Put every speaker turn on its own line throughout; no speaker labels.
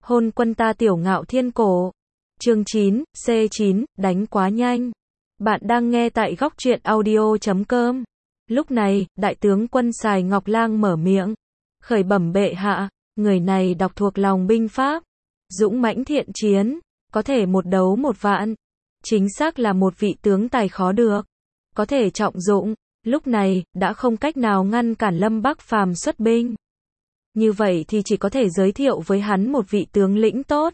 Hôn quân ta tiểu ngạo thiên cổ. Chương 9, C9, đánh quá nhanh. Bạn đang nghe tại góc truyện audio.com. Lúc này, đại tướng quân Sài Ngọc Lang mở miệng. Khởi bẩm bệ hạ, người này đọc thuộc lòng binh pháp. Dũng mãnh thiện chiến, có thể một đấu một vạn. Chính xác là một vị tướng tài khó được. Có thể trọng dụng, lúc này, đã không cách nào ngăn cản Lâm Bắc Phàm xuất binh. Như vậy thì chỉ có thể giới thiệu với hắn một vị tướng lĩnh tốt.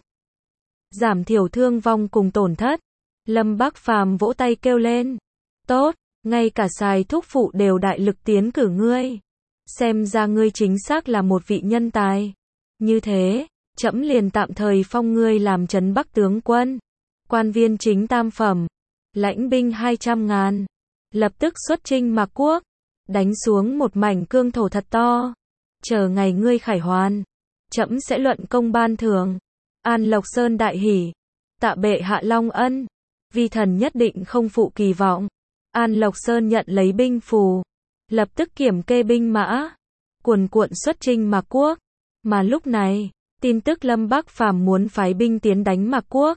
Giảm thiểu thương vong cùng tổn thất. Lâm Bắc Phàm vỗ tay kêu lên. Tốt, ngay cả Sài thúc phụ đều đại lực tiến cử ngươi. Xem ra ngươi chính xác là một vị nhân tài. Như thế, trẫm liền tạm thời phong ngươi làm trấn Bắc tướng quân. Quan viên chính tam phẩm. Lãnh binh 200.000. Lập tức xuất chinh Mạc Quốc. Đánh xuống một mảnh cương thổ thật to. Chờ ngày ngươi khải hoàn, trẫm sẽ luận công ban thưởng. An Lộc Sơn đại hỉ. Tạ bệ hạ long ân. Vi thần nhất định không phụ kỳ vọng. An Lộc Sơn nhận lấy binh phù. Lập tức kiểm kê binh mã. Cuồn cuộn xuất chinh Mạc Quốc. Mà lúc này, tin tức Lâm Bắc Phàm muốn phái binh tiến đánh Mạc Quốc.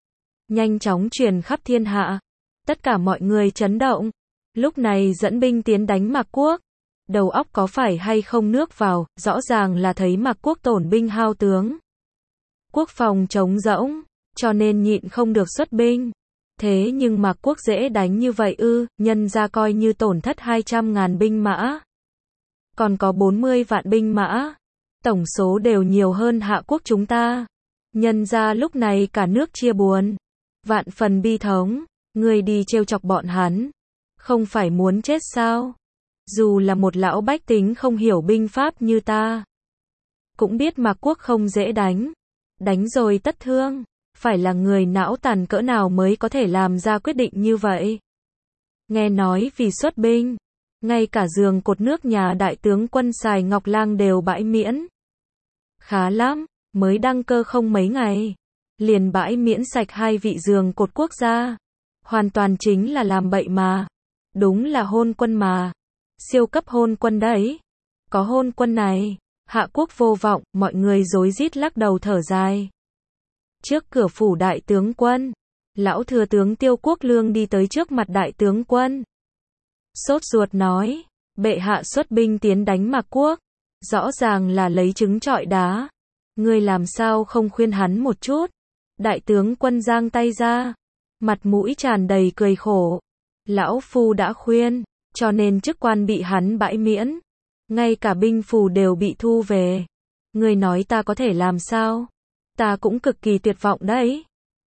Nhanh chóng truyền khắp thiên hạ. Tất cả mọi người chấn động. Lúc này dẫn binh tiến đánh Mạc Quốc. Đầu óc có phải hay không nước vào, rõ ràng là thấy Mạc Quốc tổn binh hao tướng. Quốc phòng trống rỗng, cho nên nhịn không được xuất binh. Thế nhưng Mạc Quốc dễ đánh như vậy ư, nhân ra coi như tổn thất 200.000 binh mã. Còn có 40 vạn binh mã. Tổng số đều nhiều hơn Hạ Quốc chúng ta. Nhân ra lúc này cả nước chia buồn. Vạn phần bi thống, người đi trêu chọc bọn hắn. Không phải muốn chết sao? Dù là một lão bách tính không hiểu binh pháp như ta, cũng biết Mạc Quốc không dễ đánh. Đánh rồi tất thương. Phải là người não tàn cỡ nào mới có thể làm ra quyết định như vậy. Nghe nói vì xuất binh, ngay cả giường cột nước nhà đại tướng quân Sài Ngọc Lang đều bãi miễn. Khá lắm, mới đăng cơ không mấy ngày, liền bãi miễn sạch 2 vị giường cột quốc gia. Hoàn toàn chính là làm bậy mà. Đúng là hôn quân mà. Siêu cấp hôn quân đấy. Có hôn quân này, Hạ Quốc vô vọng, mọi người rối rít lắc đầu thở dài. Trước cửa phủ đại tướng quân, lão thừa tướng Tiêu Quốc Lương đi tới trước mặt đại tướng quân. Sốt ruột nói, bệ hạ xuất binh tiến đánh Mạc Quốc, rõ ràng là lấy trứng trọi đá. Ngươi làm sao không khuyên hắn một chút? Đại tướng quân giang tay ra, mặt mũi tràn đầy cười khổ. Lão phu đã khuyên, cho nên chức quan bị hắn bãi miễn. Ngay cả binh phù đều bị thu về. Ngươi nói ta có thể làm sao? Ta cũng cực kỳ tuyệt vọng đấy.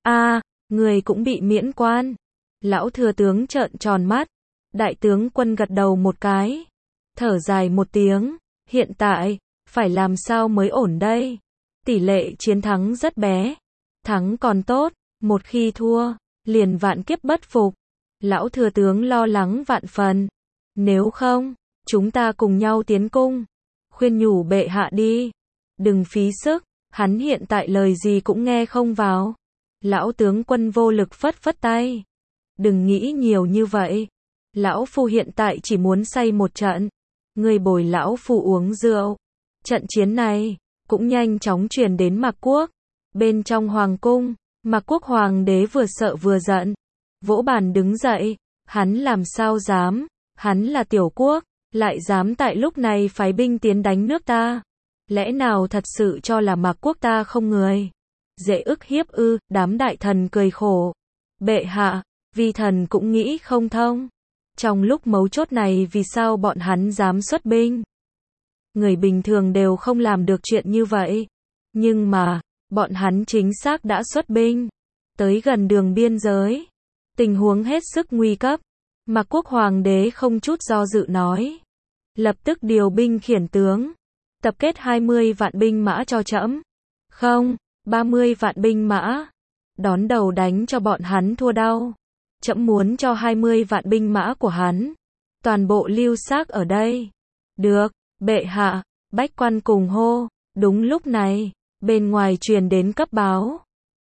Người cũng bị miễn quan. Lão thừa tướng trợn tròn mắt. Đại tướng quân gật đầu một cái. Thở dài một tiếng. Hiện tại, phải làm sao mới ổn đây? Tỷ lệ chiến thắng rất bé. Thắng còn tốt, một khi thua, liền vạn kiếp bất phục. Lão thừa tướng lo lắng vạn phần. Nếu không, chúng ta cùng nhau tiến cung. Khuyên nhủ bệ hạ đi. Đừng phí sức, hắn hiện tại lời gì cũng nghe không vào. Lão tướng quân vô lực phất phất tay. Đừng nghĩ nhiều như vậy. Lão phu hiện tại chỉ muốn say một trận. Người bồi lão phu uống rượu. Trận chiến này, cũng nhanh chóng truyền đến Mạc Quốc. Bên trong hoàng cung, Mạc Quốc hoàng đế vừa sợ vừa giận. Vỗ bàn đứng dậy. Hắn làm sao dám? Hắn là tiểu quốc, lại dám tại lúc này phái binh tiến đánh nước ta. Lẽ nào thật sự cho là Mạc Quốc ta không người? Dễ ức hiếp ư? Đám đại thần cười khổ. Bệ hạ, vi thần cũng nghĩ không thông. Trong lúc mấu chốt này vì sao bọn hắn dám xuất binh? Người bình thường đều không làm được chuyện như vậy. Nhưng mà, bọn hắn chính xác đã xuất binh. Tới gần đường biên giới. Tình huống hết sức nguy cấp. Mạc Quốc hoàng đế không chút do dự nói. Lập tức điều binh khiển tướng. Tập kết 20 vạn binh mã cho trẫm. Không, 30 vạn binh mã. Đón đầu đánh cho bọn hắn thua đau. Trẫm muốn cho 20 vạn binh mã của hắn. Toàn bộ lưu xác ở đây. Được, bệ hạ. Bách quan cùng hô. Đúng lúc này, bên ngoài truyền đến cấp báo.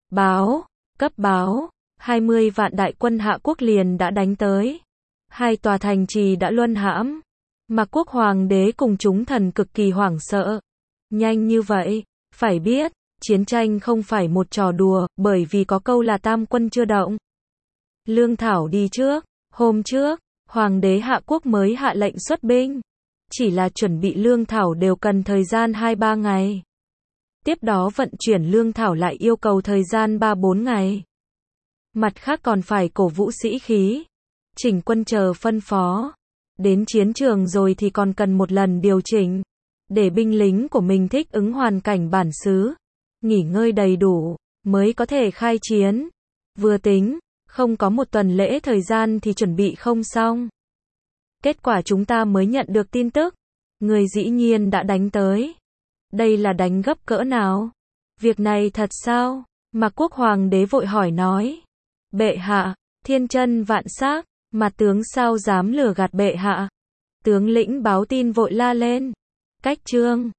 Cấp báo. 20 vạn đại quân Hạ Quốc liền đã đánh tới. 2 tòa thành trì đã luân hãm. Mạc Quốc hoàng đế cùng chúng thần cực kỳ hoảng sợ. Nhanh như vậy, phải biết, Chiến tranh không phải một trò đùa, bởi vì có câu là tam quân chưa động. Lương thảo đi trước. Hôm trước, Hoàng đế Hạ Quốc mới hạ lệnh xuất binh. Chỉ là chuẩn bị lương thảo đều cần thời gian 2-3 ngày. Tiếp đó vận chuyển lương thảo lại yêu cầu thời gian 3-4 ngày. Mặt khác còn phải cổ vũ sĩ khí, chỉnh quân chờ phân phó. Đến chiến trường rồi thì còn cần một lần điều chỉnh, để binh lính của mình thích ứng hoàn cảnh bản xứ, nghỉ ngơi đầy đủ, mới có thể khai chiến. Vừa tính, không có một tuần lễ thời gian thì chuẩn bị không xong. Kết quả chúng ta mới nhận được tin tức, người dĩ nhiên đã đánh tới. Đây là đánh gấp cỡ nào? Việc này thật sao? Mạc Quốc Hoàng đế vội hỏi nói. Bệ hạ, thiên chân vạn xác, mà tướng sao dám lừa gạt bệ hạ? Tướng lĩnh báo tin vội la lên. Cách chương